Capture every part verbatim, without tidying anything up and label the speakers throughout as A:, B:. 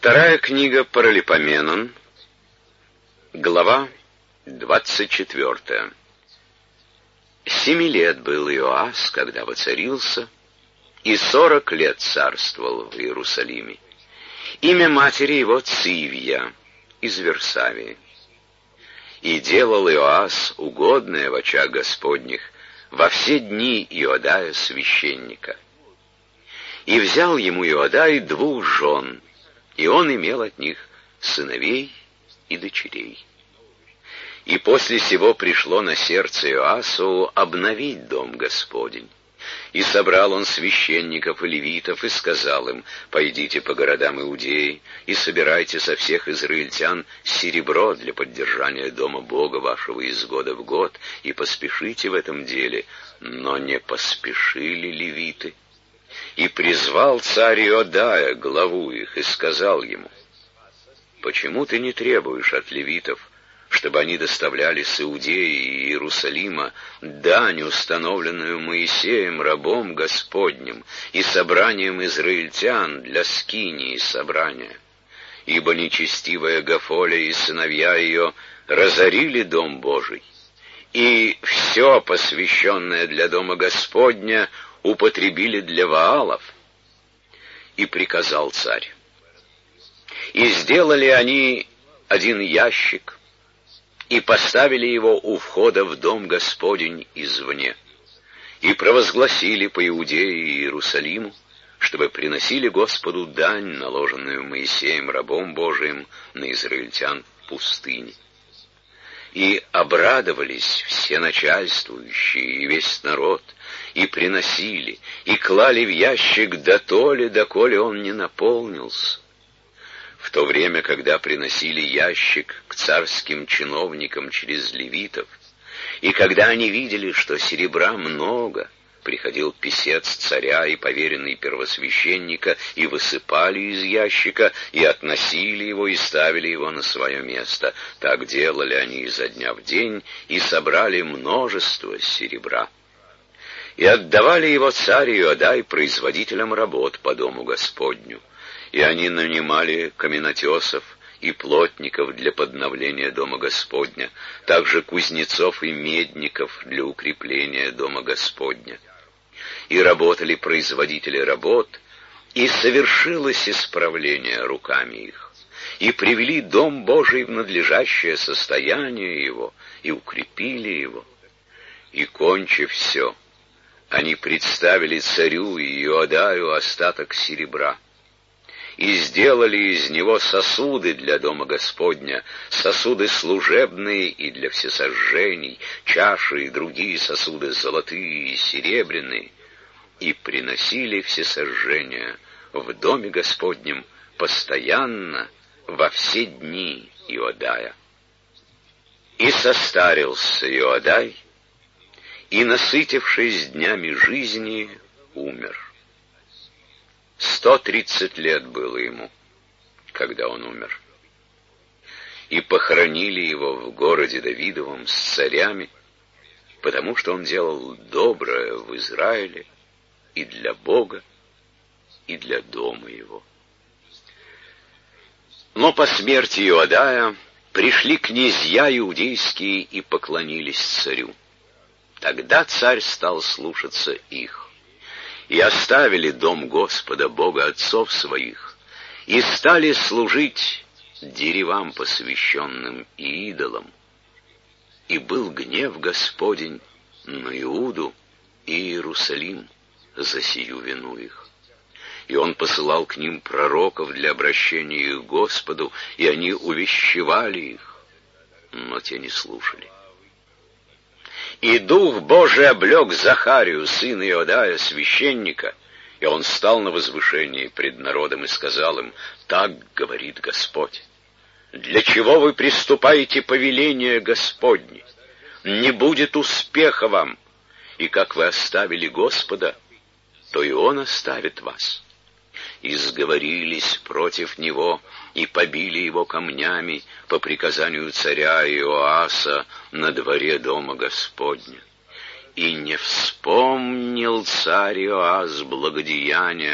A: Вторая книга Паралипоменон, глава двадцать четвертая. Семи лет был Иоас, когда воцарился, и сорок лет царствовал в Иерусалиме. Имя матери его Цивья из Версавии. И делал Иоас угодное в очах Господних во все дни Иодая священника. И взял ему Иодай двух жен, и он имел от них сыновей и дочерей. И после сего пришло на сердце Иоасу обновить дом Господень. И собрал он священников и левитов, и сказал им: «Пойдите по городам Иудеи, и собирайте со всех израильтян серебро для поддержания дома Бога вашего из года в год, и поспешите в этом деле». Но не поспешили левиты. И призвал царь Иодая, главу их, и сказал ему: «Почему ты не требуешь от левитов, чтобы они доставляли с Иудеи и Иерусалима дань, установленную Моисеем, рабом Господним, и собранием израильтян для скинии собрания? Ибо нечестивая Гафоля и сыновья ее разорили дом Божий, и все посвященное для дома Господня употребили для Ваалов». И приказал царь. И сделали они один ящик, и поставили его у входа в дом Господень извне, и провозгласили по Иудее и Иерусалиму, чтобы приносили Господу дань, наложенную Моисеем, рабом Божиим, на израильтян в пустыне. И обрадовались все начальствующие и весь народ, и приносили, и клали в ящик дотоле, доколе он не наполнился. В то время, когда приносили ящик к царским чиновникам через левитов, и когда они видели, что серебра много, приходил писец царя и поверенный первосвященника, и высыпали из ящика, и относили его, и ставили его на свое место. Так делали они изо дня в день, и собрали множество серебра. И отдавали его царь Иодай производителям работ по дому Господню. И они нанимали каменотесов и плотников для подновления дома Господня, также кузнецов и медников для укрепления дома Господня. И работали производители работ, и совершилось исправление руками их, и привели дом Божий в надлежащее состояние его, и укрепили его. И, кончив все, они представили царю и Иодаю остаток серебра, и сделали из него сосуды для дома Господня, сосуды служебные и для всесожжений, чаши и другие сосуды золотые и серебряные, и приносили всесожжения в доме Господнем постоянно во все дни Иодая. И состарился Иодай, и, насытившись днями жизни, умер. Сто тридцать лет было ему, когда он умер. И похоронили его в городе Давидовом с царями, потому что он делал доброе в Израиле и для Бога, и для дома его. Но по смерти Иодая пришли князья иудейские и поклонились царю. Тогда царь стал слушаться их. И оставили дом Господа, Бога отцов своих, и стали служить деревам посвященным и идолам. И был гнев Господень на Иуду и Иерусалим за сию вину их. И он посылал к ним пророков для обращения их к Господу, и они увещевали их, но те не слушали. И Дух Божий облег Захарию, сына Иодая, священника, и он стал на возвышении пред народом и сказал им: «Так говорит Господь, для чего вы приступаете повеление Господне? Не будет успеха вам, и как вы оставили Господа, то и Он оставит вас». И сговорились против него, и побили его камнями по приказанию царя Иоаса на дворе дома Господня. И не вспомнил царь Иоас благодеяния,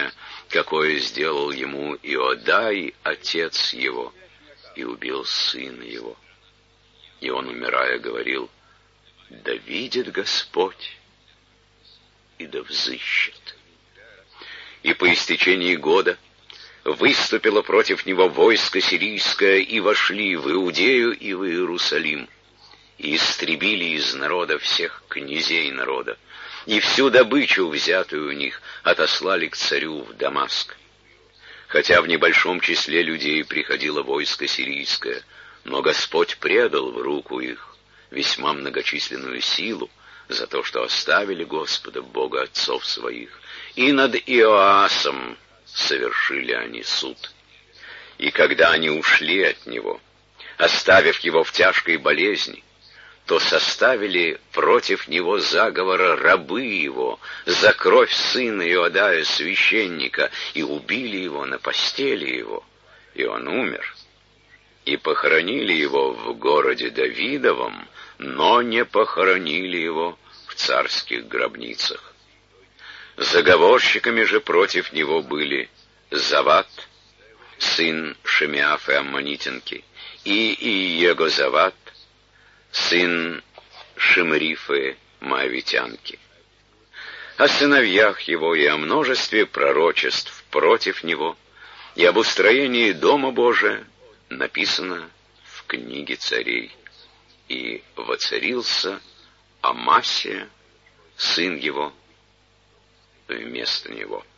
A: какое сделал ему Иодай, отец его, и убил сына его. И он, умирая, говорил: да видит Господь, и да взыщет. И по истечении года выступило против него войско сирийское, и вошли в Иудею и в Иерусалим, и истребили из народа всех князей народа, и всю добычу, взятую у них, отослали к царю в Дамаск. Хотя в небольшом числе людей приходило войско сирийское, но Господь предал в руку их весьма многочисленную силу за то, что оставили Господа, Бога отцов своих, и над Иоасом совершили они суд. И когда они ушли от него, оставив его в тяжкой болезни, то составили против него заговора рабы его за кровь сына Иодая священника, и убили его на постели его, и он умер. И похоронили его в городе Давидовом, но не похоронили его в царских гробницах. Заговорщиками же против него были Зават, сын Шемиафы Аммонитянки, и Иегозават, сын Шимрифы Моавитянки. О сыновьях его и о множестве пророчеств против него и об устроении Дома Божия написано в книге царей. И воцарился Амасия, сын его, вместо него.